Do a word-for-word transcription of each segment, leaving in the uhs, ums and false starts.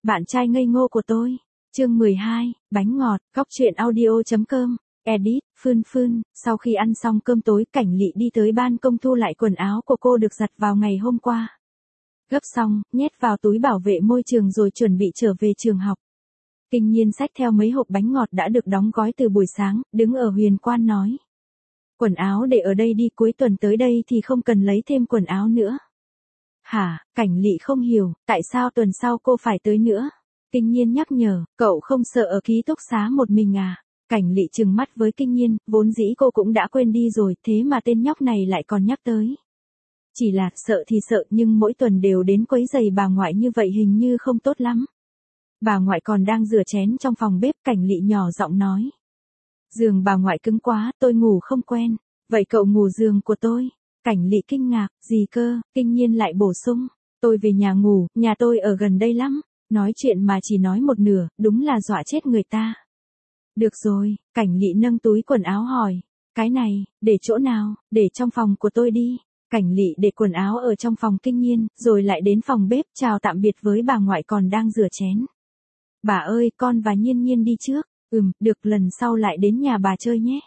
Bạn trai ngây ngô của tôi. Chương mười hai, bánh ngọt, góc truyện audio.com. Edit, Phương Phương, sau khi ăn xong cơm tối, Cảnh Lị đi tới ban công thu lại quần áo của cô được giặt vào ngày hôm qua. Gấp xong, nhét vào túi bảo vệ môi trường rồi chuẩn bị trở về trường học. Kinh Nhiên xách theo mấy hộp bánh ngọt đã được đóng gói từ buổi sáng, đứng ở Huyền Quan nói. Quần áo để ở đây đi, cuối tuần tới đây thì không cần lấy thêm quần áo nữa. Hả, Cảnh Lị không hiểu, tại sao tuần sau cô phải tới nữa? Kinh Nhiên nhắc nhở, cậu không sợ ở ký túc xá một mình à? Cảnh Lị trừng mắt với Kinh Nhiên, vốn dĩ cô cũng đã quên đi rồi, thế mà tên nhóc này lại còn nhắc tới. Chỉ là, sợ thì sợ nhưng mỗi tuần đều đến quấy giày bà ngoại như vậy hình như không tốt lắm. Bà ngoại còn đang rửa chén trong phòng bếp, Cảnh Lị nhỏ giọng nói. Giường bà ngoại cứng quá, tôi ngủ không quen. Vậy cậu ngủ giường của tôi? Cảnh Lị kinh ngạc, gì cơ? Kinh Nhiên lại bổ sung. Tôi về nhà ngủ, nhà tôi ở gần đây lắm. Nói chuyện mà chỉ nói một nửa, đúng là dọa chết người ta. Được rồi, Cảnh Lị nâng túi quần áo hỏi. Cái này, để chỗ nào? Để trong phòng của tôi đi. Cảnh Lị để quần áo ở trong phòng Kinh Nhiên, rồi lại đến phòng bếp chào tạm biệt với bà ngoại còn đang rửa chén. Bà ơi, con và Nhiên Nhiên đi trước. Ừm, được, lần sau lại đến nhà bà chơi nhé.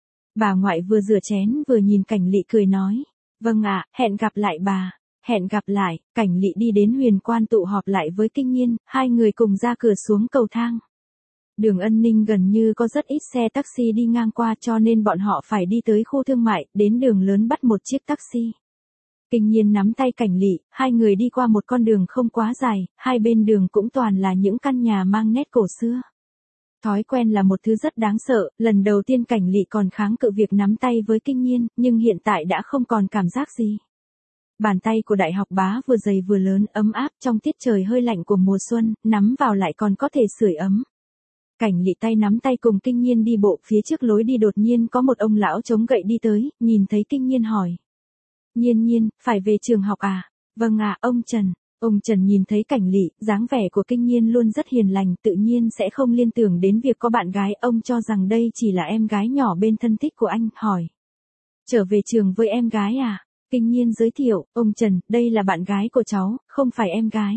Bà ngoại vừa rửa chén vừa nhìn Cảnh Lị cười nói. Vâng ạ, hẹn gặp lại bà. Hẹn gặp lại, Cảnh Lị đi đến Huyền Quan tụ họp lại với Kinh Nhiên, hai người cùng ra cửa xuống cầu thang. Đường Ân Ninh gần như có rất ít xe taxi đi ngang qua cho nên bọn họ phải đi tới khu thương mại, đến đường lớn bắt một chiếc taxi. Kinh Nhiên nắm tay Cảnh Lị, hai người đi qua một con đường không quá dài, hai bên đường cũng toàn là những căn nhà mang nét cổ xưa. Thói quen là một thứ rất đáng sợ, lần đầu tiên Cảnh Lị còn kháng cự việc nắm tay với Kinh Nhiên, nhưng hiện tại đã không còn cảm giác gì. Bàn tay của Đại học Bá vừa dày vừa lớn, ấm áp trong tiết trời hơi lạnh của mùa xuân, nắm vào lại còn có thể sưởi ấm. Cảnh Lị tay nắm tay cùng Kinh Nhiên đi bộ, phía trước lối đi đột nhiên có một ông lão chống gậy đi tới, nhìn thấy Kinh Nhiên hỏi. Nhiên Nhiên, phải về trường học à? Vâng ạ, ông Trần. Ông Trần nhìn thấy Cảnh Lị, dáng vẻ của Kinh Nhiên luôn rất hiền lành, tự nhiên sẽ không liên tưởng đến việc có bạn gái, ông cho rằng đây chỉ là em gái nhỏ bên thân thích của anh, hỏi. Trở về trường với em gái à? Kinh Nhiên giới thiệu, ông Trần, đây là bạn gái của cháu, không phải em gái.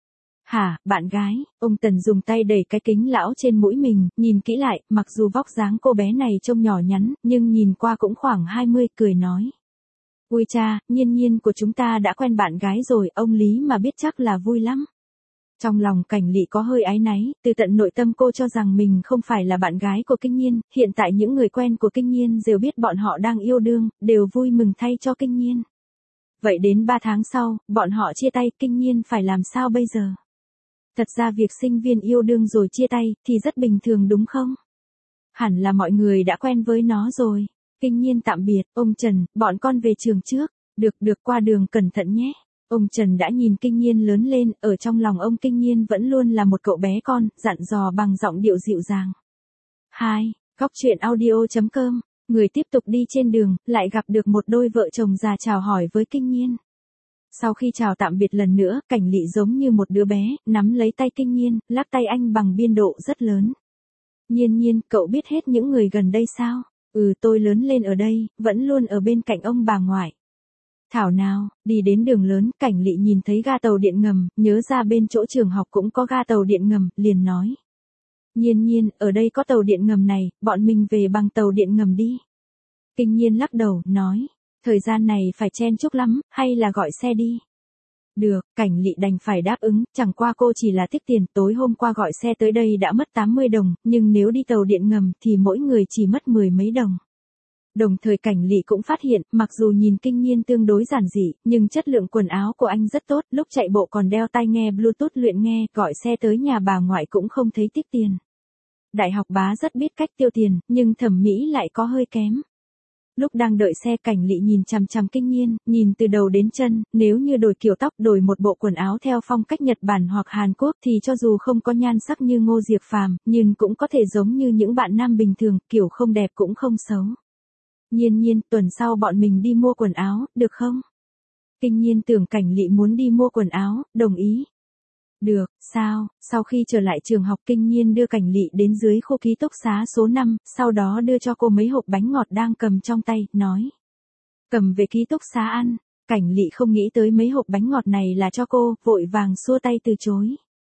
Hả, bạn gái? Ông Tần dùng tay đẩy cái kính lão trên mũi mình, nhìn kỹ lại, mặc dù vóc dáng cô bé này trông nhỏ nhắn, nhưng nhìn qua cũng khoảng hai mươi, cười nói. Ui cha, Nhiên Nhiên của chúng ta đã quen bạn gái rồi, ông Lý mà biết chắc là vui lắm. Trong lòng Cảnh Lị có hơi áy náy, từ tận nội tâm cô cho rằng mình không phải là bạn gái của Kinh Nhiên, hiện tại những người quen của Kinh Nhiên đều biết bọn họ đang yêu đương, đều vui mừng thay cho Kinh Nhiên. Vậy đến ba tháng sau, bọn họ chia tay, Kinh Nhiên phải làm sao bây giờ? Thật ra việc sinh viên yêu đương rồi chia tay, thì rất bình thường đúng không? Hẳn là mọi người đã quen với nó rồi. Kinh Nhiên tạm biệt, ông Trần, bọn con về trường trước. Được được, qua đường cẩn thận nhé. Ông Trần đã nhìn Kinh Nhiên lớn lên, ở trong lòng ông Kinh Nhiên vẫn luôn là một cậu bé con, dặn dò bằng giọng điệu dịu dàng. hai. Góc truyện audio.com. Người tiếp tục đi trên đường, lại gặp được một đôi vợ chồng già chào hỏi với Kinh Nhiên. Sau khi chào tạm biệt lần nữa, Cảnh Lị giống như một đứa bé, nắm lấy tay Kinh Nhiên, lắc tay anh bằng biên độ rất lớn. Nhiên Nhiên, cậu biết hết những người gần đây sao? Ừ, tôi lớn lên ở đây, vẫn luôn ở bên cạnh ông bà ngoại. Thảo nào, đi đến đường lớn, Cảnh Lị nhìn thấy ga tàu điện ngầm, nhớ ra bên chỗ trường học cũng có ga tàu điện ngầm, liền nói. Nhiên Nhiên, ở đây có tàu điện ngầm này, bọn mình về bằng tàu điện ngầm đi. Kinh Nhiên lắc đầu, nói. Thời gian này phải chen chúc lắm, hay là gọi xe đi? Được, Cảnh Lị đành phải đáp ứng, chẳng qua cô chỉ là tiếc tiền, tối hôm qua gọi xe tới đây đã mất tám mươi đồng, nhưng nếu đi tàu điện ngầm thì mỗi người chỉ mất mười mấy đồng. Đồng thời Cảnh Lị cũng phát hiện, mặc dù nhìn Kinh Nhiên tương đối giản dị, nhưng chất lượng quần áo của anh rất tốt, lúc chạy bộ còn đeo tai nghe Bluetooth luyện nghe, gọi xe tới nhà bà ngoại cũng không thấy tiếc tiền. Đại học Bá rất biết cách tiêu tiền, nhưng thẩm mỹ lại có hơi kém. Lúc đang đợi xe, Cảnh Lị nhìn chằm chằm Kinh Nhiên, nhìn từ đầu đến chân, nếu như đổi kiểu tóc, đổi một bộ quần áo theo phong cách Nhật Bản hoặc Hàn Quốc thì cho dù không có nhan sắc như Ngô Diệp Phàm, nhưng cũng có thể giống như những bạn nam bình thường, kiểu không đẹp cũng không xấu. Nhiên Nhiên, tuần sau bọn mình đi mua quần áo, được không? Kinh Nhiên tưởng Cảnh Lị muốn đi mua quần áo, đồng ý. Được, sao? Sau khi trở lại trường học, Kinh Nhiên đưa Cảnh Lị đến dưới khu ký túc xá số năm, sau đó đưa cho cô mấy hộp bánh ngọt đang cầm trong tay, nói. Cầm về ký túc xá ăn. Cảnh Lị không nghĩ tới mấy hộp bánh ngọt này là cho cô, vội vàng xua tay từ chối.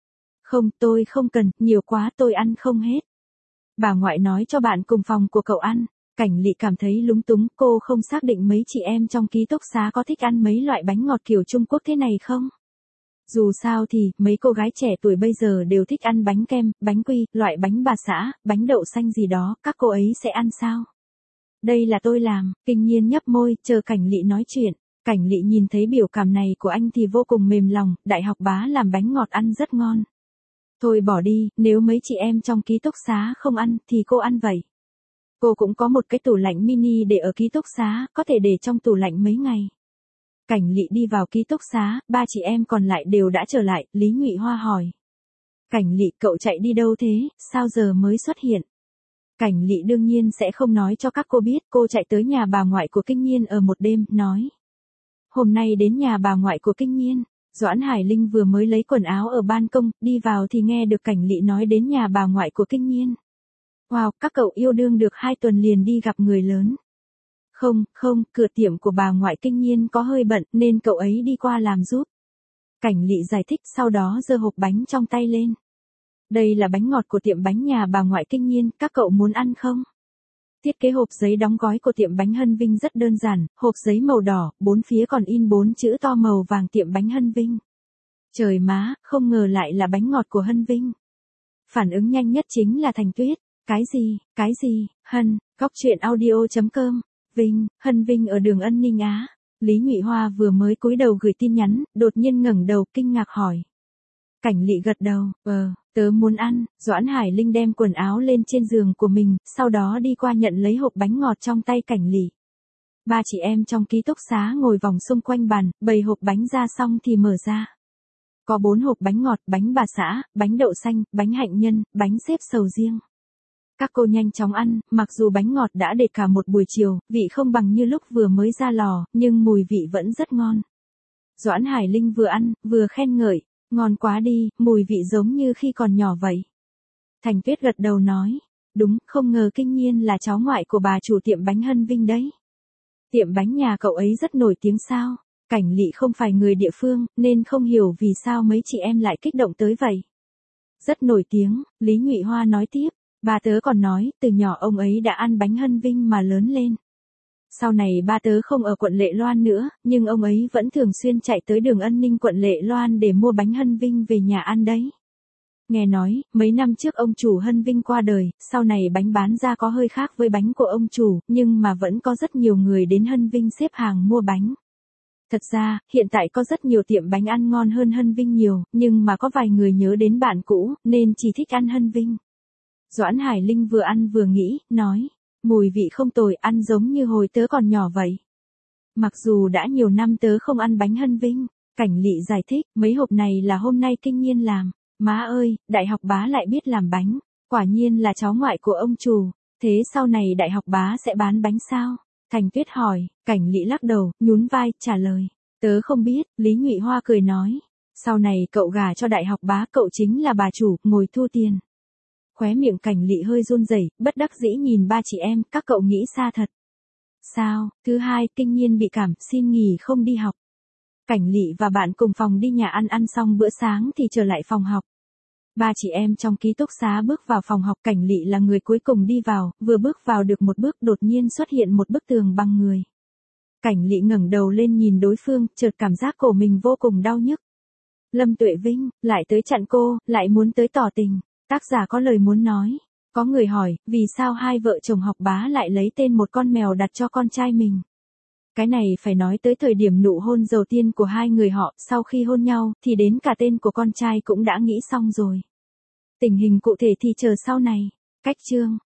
Không, tôi không cần, nhiều quá tôi ăn không hết. Bà ngoại nói cho bạn cùng phòng của cậu ăn. Cảnh Lị cảm thấy lúng túng, cô không xác định mấy chị em trong ký túc xá có thích ăn mấy loại bánh ngọt kiểu Trung Quốc thế này không? Dù sao thì, mấy cô gái trẻ tuổi bây giờ đều thích ăn bánh kem, bánh quy, loại bánh bà xã, bánh đậu xanh gì đó, các cô ấy sẽ ăn sao? Đây là tôi làm, Kinh Nhiên nhấp môi, chờ Cảnh Lị nói chuyện. Cảnh Lị nhìn thấy biểu cảm này của anh thì vô cùng mềm lòng, đại học bá làm bánh ngọt ăn rất ngon. Thôi bỏ đi, nếu mấy chị em trong ký túc xá không ăn, thì cô ăn vậy. Cô cũng có một cái tủ lạnh mini để ở ký túc xá, có thể để trong tủ lạnh mấy ngày. Cảnh Lị đi vào ký túc xá, ba chị em còn lại đều đã trở lại, Lý Nhụy Hoa hỏi. Cảnh Lị, cậu chạy đi đâu thế, sao giờ mới xuất hiện? Cảnh Lị đương nhiên sẽ không nói cho các cô biết, cô chạy tới nhà bà ngoại của Kinh Nhiên ở một đêm, nói. Hôm nay đến nhà bà ngoại của Kinh Nhiên, Doãn Hải Linh vừa mới lấy quần áo ở ban công, đi vào thì nghe được Cảnh Lị nói đến nhà bà ngoại của Kinh Nhiên. Wow, các cậu yêu đương được hai tuần liền đi gặp người lớn. Không, không, cửa tiệm của bà ngoại Kinh Nhiên có hơi bận nên cậu ấy đi qua làm giúp. Cảnh Lị giải thích, sau đó giơ hộp bánh trong tay lên. Đây là bánh ngọt của tiệm bánh nhà bà ngoại Kinh Nhiên, các cậu muốn ăn không? Thiết kế hộp giấy đóng gói của tiệm bánh Hân Vinh rất đơn giản, hộp giấy màu đỏ, bốn phía còn in bốn chữ to màu vàng tiệm bánh Hân Vinh. Trời má, không ngờ lại là bánh ngọt của Hân Vinh. Phản ứng nhanh nhất chính là Thành Tuyết. Cái gì, cái gì, Hân, góc truyện audio chấm com, Vinh, Hân Vinh ở đường Ân Ninh Á. Lý Nhụy Hoa vừa mới cúi đầu gửi tin nhắn, đột nhiên ngẩng đầu kinh ngạc hỏi. Cảnh Lị gật đầu, ờ, tớ muốn ăn. Doãn Hải Linh đem quần áo lên trên giường của mình, sau đó đi qua nhận lấy hộp bánh ngọt trong tay Cảnh Lị. Ba chị em trong ký túc xá ngồi vòng xung quanh bàn, bày hộp bánh ra xong thì mở ra. Có bốn hộp bánh ngọt, bánh bà xã, bánh đậu xanh, bánh hạnh nhân, bánh xếp sầu riêng. Các cô nhanh chóng ăn, mặc dù bánh ngọt đã để cả một buổi chiều, vị không bằng như lúc vừa mới ra lò, nhưng mùi vị vẫn rất ngon. Doãn Hải Linh vừa ăn, vừa khen ngợi, ngon quá đi, mùi vị giống như khi còn nhỏ vậy. Thành Tuyết gật đầu nói, đúng, không ngờ Kinh Nhiên là cháu ngoại của bà chủ tiệm bánh Hân Vinh đấy. Tiệm bánh nhà cậu ấy rất nổi tiếng sao? Cảnh Lị không phải người địa phương, nên không hiểu vì sao mấy chị em lại kích động tới vậy. Rất nổi tiếng, Lý Nhụy Hoa nói tiếp. Ba tớ còn nói, từ nhỏ ông ấy đã ăn bánh Hân Vinh mà lớn lên. Sau này ba tớ không ở quận Lệ Loan nữa, nhưng ông ấy vẫn thường xuyên chạy tới đường Ân Ninh quận Lệ Loan để mua bánh Hân Vinh về nhà ăn đấy. Nghe nói, mấy năm trước ông chủ Hân Vinh qua đời, sau này bánh bán ra có hơi khác với bánh của ông chủ, nhưng mà vẫn có rất nhiều người đến Hân Vinh xếp hàng mua bánh. Thật ra, hiện tại có rất nhiều tiệm bánh ăn ngon hơn Hân Vinh nhiều, nhưng mà có vài người nhớ đến bạn cũ, nên chỉ thích ăn Hân Vinh. Doãn Hải Linh vừa ăn vừa nghĩ, nói, mùi vị không tồi, ăn giống như hồi tớ còn nhỏ vậy. Mặc dù đã nhiều năm tớ không ăn bánh Hân Vinh, Cảnh Lị giải thích, mấy hộp này là hôm nay Kinh Nhiên làm. Má ơi, đại học bá lại biết làm bánh, quả nhiên là cháu ngoại của ông chủ, thế sau này đại học bá sẽ bán bánh sao? Thành Tuyết hỏi, Cảnh Lị lắc đầu, nhún vai, trả lời, tớ không biết. Lý Nhụy Hoa cười nói, sau này cậu gả cho đại học bá, cậu chính là bà chủ, ngồi thu tiền. Khóe miệng Cảnh Lị hơi run rẩy, bất đắc dĩ nhìn ba chị em, các cậu nghĩ xa thật. Sao? Thứ hai, Kinh Nhiên bị cảm, xin nghỉ không đi học. Cảnh Lị và bạn cùng phòng đi nhà ăn ăn xong bữa sáng thì trở lại phòng học. Ba chị em trong ký túc xá bước vào phòng học, Cảnh Lị là người cuối cùng đi vào, vừa bước vào được một bước đột nhiên xuất hiện một bức tường bằng người. Cảnh Lị ngẩng đầu lên nhìn đối phương, chợt cảm giác cổ mình vô cùng đau nhức. Lâm Tuệ Vinh, lại tới chặn cô, lại muốn tới tỏ tình. Tác giả có lời muốn nói. Có người hỏi, vì sao hai vợ chồng học bá lại lấy tên một con mèo đặt cho con trai mình? Cái này phải nói tới thời điểm nụ hôn đầu tiên của hai người họ, sau khi hôn nhau, thì đến cả tên của con trai cũng đã nghĩ xong rồi. Tình hình cụ thể thì chờ sau này. Cách chương.